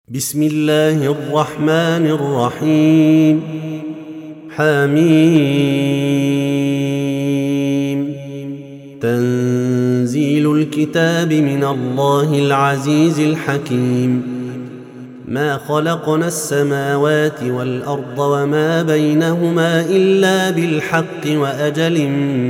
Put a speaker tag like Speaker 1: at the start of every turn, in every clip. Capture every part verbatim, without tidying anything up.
Speaker 1: بسم الله الرحمن الرحيم. حميم. تنزيل الكتاب من الله العزيز الحكيم. ما خلقنا السماوات والأرض وما بينهما إلا بالحق وأجل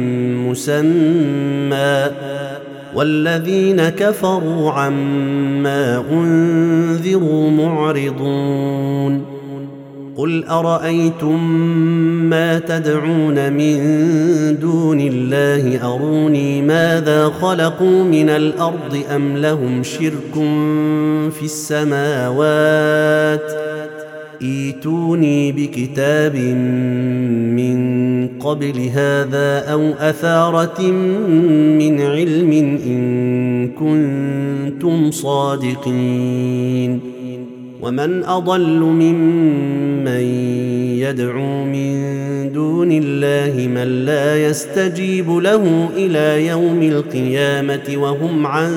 Speaker 1: مسمى، والذين كفروا عما أنذروا معرضون. قل أرأيتم ما تدعون من دون الله أروني ماذا خلقوا من الأرض أم لهم شرك في السماوات؟ ائتوني بكتاب من قبل هذا أو أثارة من علم إن كنتم صادقين. ومن أضل ممن يدعو من دون الله من لا يستجيب له إلى يوم القيامة وهم عن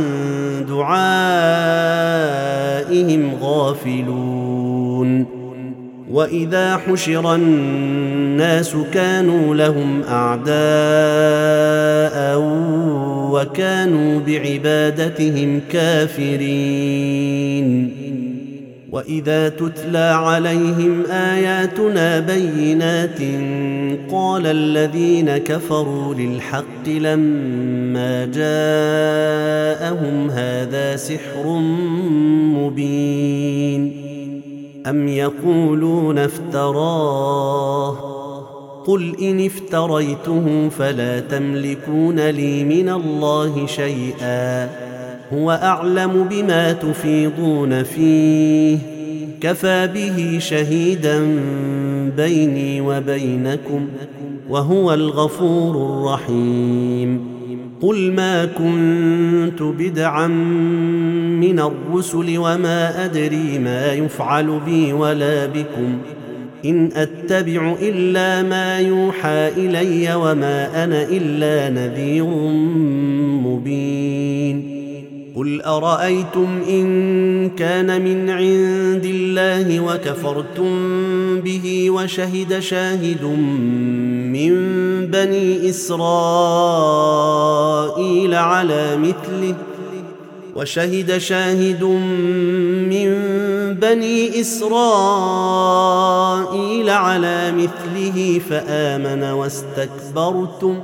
Speaker 1: دعائهم غافلون. وإذا حشر الناس كانوا لهم أعداء وكانوا بعبادتهم كافرين. وإذا تتلى عليهم آياتنا بينات قال الذين كفروا للحق لما جاءهم هذا سحر مبين. أم يقولون افتراه؟ قل إن افتريته فلا تملكون لي من الله شيئا، هو أعلم بما تفيضون فيه، كفى به شهيدا بيني وبينكم، وهو الغفور الرحيم. قل ما كنت بدعا من الرسل وما أدري ما يفعل بي ولا بكم، إن أتبع إلا ما يوحى إلي وما أنا إلا نذير مبين. قل أرأيتم إن كان من عند الله وكفرتم به وشهد شاهد من بني إسرائيل على مثله وشهد شاهد من بني إسرائيل على مثله فآمن واستكبرتم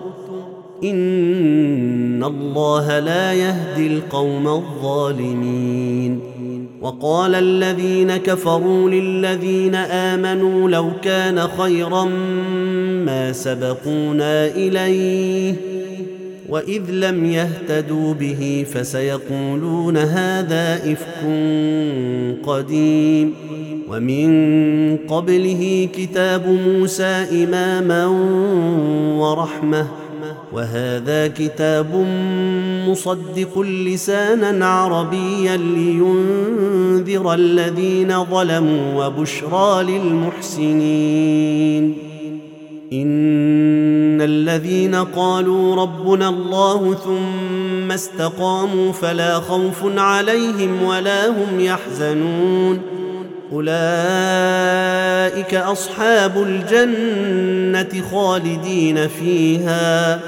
Speaker 1: إن الله لا يهدي القوم الظالمين. وقال الذين كفروا للذين آمنوا لو كان خيرا ما سبقونا إليه وإذ لم يهتدوا به فسيقولون هذا إفك قديم. ومن قبله كتاب موسى إماما ورحمة، وهذا كتاب مصدق لسانا عربيا لينذر الذين ظلموا وبشرى للمحسنين. إن الذين قالوا ربنا الله ثم استقاموا فلا خوف عليهم ولا هم يحزنون، أولئك أصحاب الجنة خالدين فيها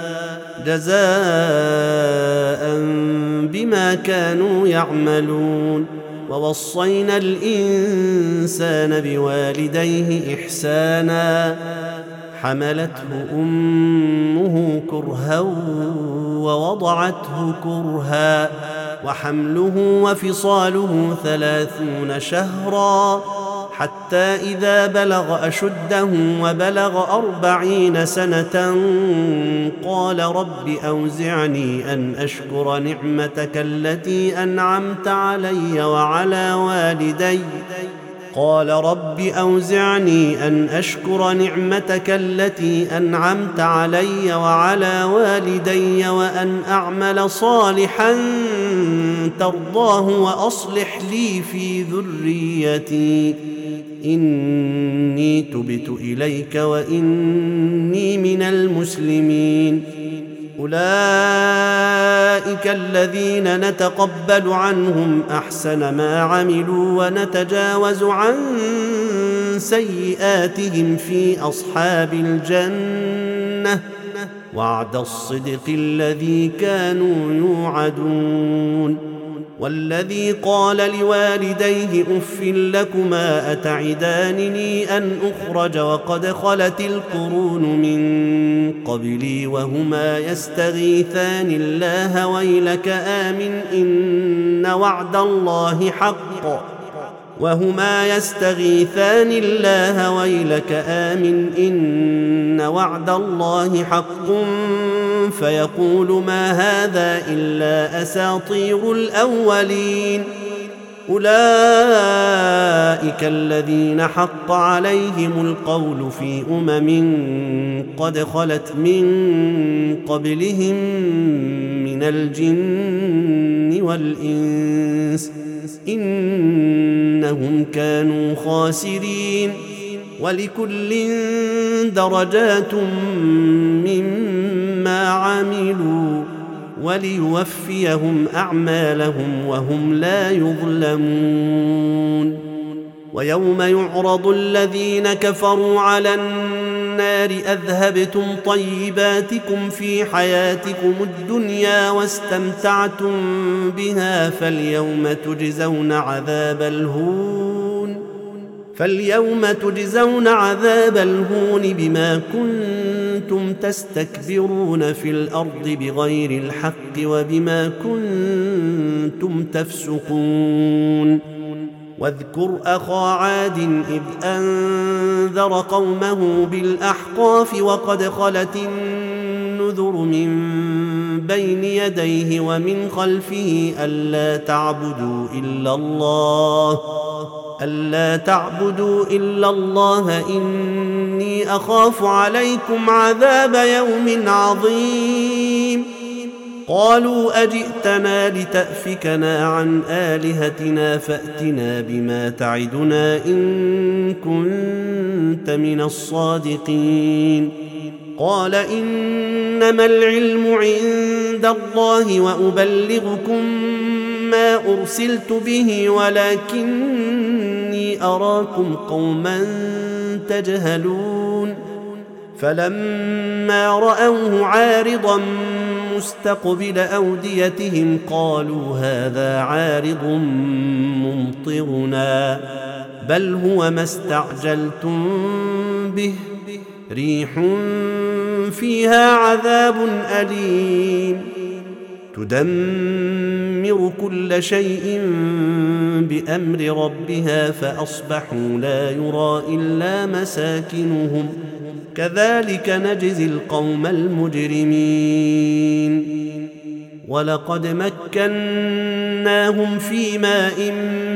Speaker 1: جزاء بما كانوا يعملون. ووصينا الإنسان بوالديه إحسانا، حملته أمه كرها ووضعته كرها، وحمله وفصاله ثلاثون شهرا حتى إذا بلغ أشده وبلغ أربعين سنة قال رب أوزعني أن أشكر نعمتك التي أنعمت علي وعلى والدي قال رب أوزعني أن أشكر نعمتك التي أنعمت علي وعلى والدي وأن أعمل صالحا ترضاه وأصلح لي في ذريتي إني تبت إليك وإني من المسلمين. أولئك الذين نتقبل عنهم أحسن ما عملوا ونتجاوز عن سيئاتهم في أصحاب الجنة وعد الصدق الذي كانوا يوعدون. والذي قال لوالديه أف لكما أتعدانني أن أخرج وقد خلت القرون من قبلي وهما يستغيثان الله ويلك آمن إن وعد الله حق وهما يستغيثان الله ويلك آمن إن وعد الله حق فيقول ما هذا إلا أساطير الأولين. أولئك الذين حق عليهم القول في أمم قد خلت من قبلهم من الجن والإنس إنهم كانوا خاسرين. ولكل درجات مما عملوا وليوفيهم أعمالهم وهم لا يظلمون. ويوم يعرض الذين كفروا على النار أذهبتم طيباتكم في حياتكم الدنيا واستمتعتم بها فاليوم تجزون عذاب الهون فاليوم تجزون عذاب الهون بما كنتم تستكبرون في الأرض بغير الحق وبما كنتم تفسقون. واذكر أخا عاد إذ أنذر قومه بالأحقاف وقد خلت النذر من بين يديه ومن خلفه ألا تعبدوا إلا الله ألا تعبدوا إلا الله إني أخاف عليكم عذاب يوم عظيم. قالوا أجئتنا لتأفكنا عن آلهتنا فأتنا بما تعدنا إن كنت من الصادقين. قال إنما العلم عند الله وأبلغكم ما أرسلت به ولكني أراكم قوما تجهلون. فلما رأوه عارضا مستقبل أوديتهم قالوا هذا عارض ممطرنا بل هو ما استعجلتم به ريح فيها عذاب أليم تدمر كل شيء بأمر ربها فأصبحوا لا يرى إلا مساكنهم كذلك نجزي القوم المجرمين. ولقد مكناهم في ماء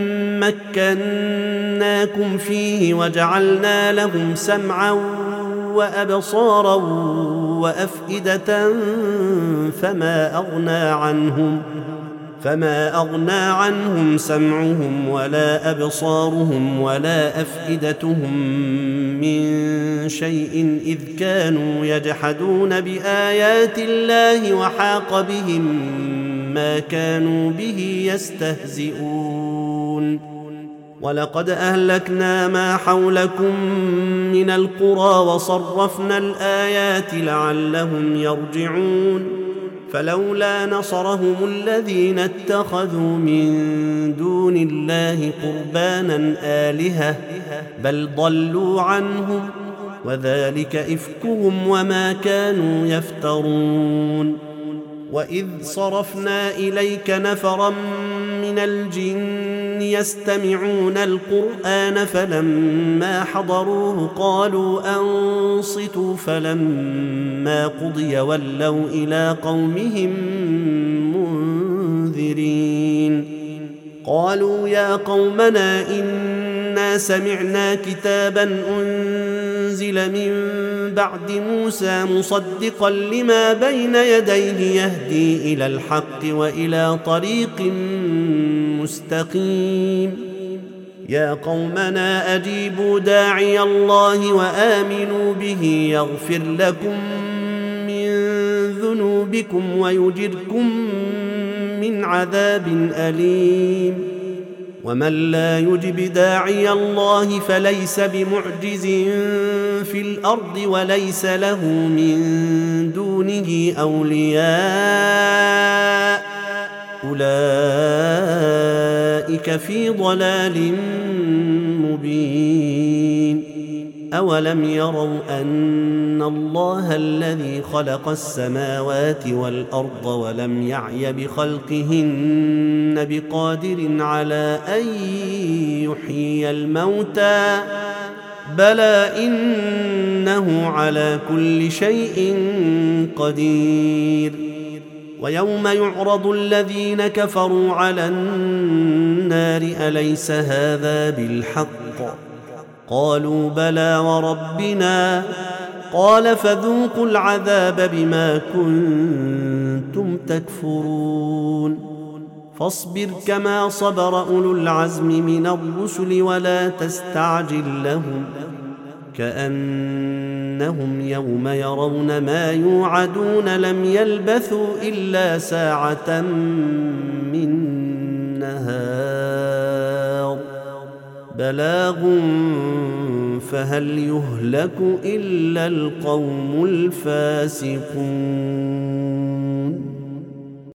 Speaker 1: مكناكم فيه وجعلنا لهم سمعا وأبصارا وأفئدة فما أغنى عنهم فما أغنى عنهم سمعهم ولا أبصارهم ولا أفئدتهم من شيء إذ كانوا يجحدون بآيات الله وحاق بهم ما كانوا به يستهزئون. ولقد أهلكنا ما حولكم من القرى وصرفنا الآيات لعلهم يرجعون. فلولا نصرهم الذين اتخذوا من دون الله قربانا آلهة بل ضلوا عنهم وذلك إفكهم وما كانوا يفترون. وإذ صرفنا إليك نفرا من الجن يستمعون القرآن فلما حضروه قالوا أنصتوا فلما قضي ولوا إلى قومهم منذرين. قالوا يا قومنا إنا سمعنا كتابا أنزل من بعد موسى مصدقا لما بين يديه يهدي إلى الحق وإلى طريق مستقيم. يا قومنا أجيبوا داعي الله وآمنوا به يغفر لكم من ذنوبكم بكم ويجركم من عذاب أليم ومن لا يجب داعي الله فليس بمعجز في الأرض وليس له من دونه أولياء أولئك في ضلال مبين أولم يروا أن الله الذي خلق السماوات والأرض ولم يعي بخلقهن بقادر على أن يحيي الموتى بلى إنه على كل شيء قدير ويوم يعرض الذين كفروا على النار أليس هذا بالحق قالوا بلى وربنا قال فذوقوا العذاب بما كنتم تكفرون فاصبر كما صبر أولو العزم من الرسل ولا تستعجل لهم كأنهم يوم يرون ما يوعدون لم يلبثوا إلا ساعة من نهار بلاغ فهل يهلك إلا القوم الفاسقون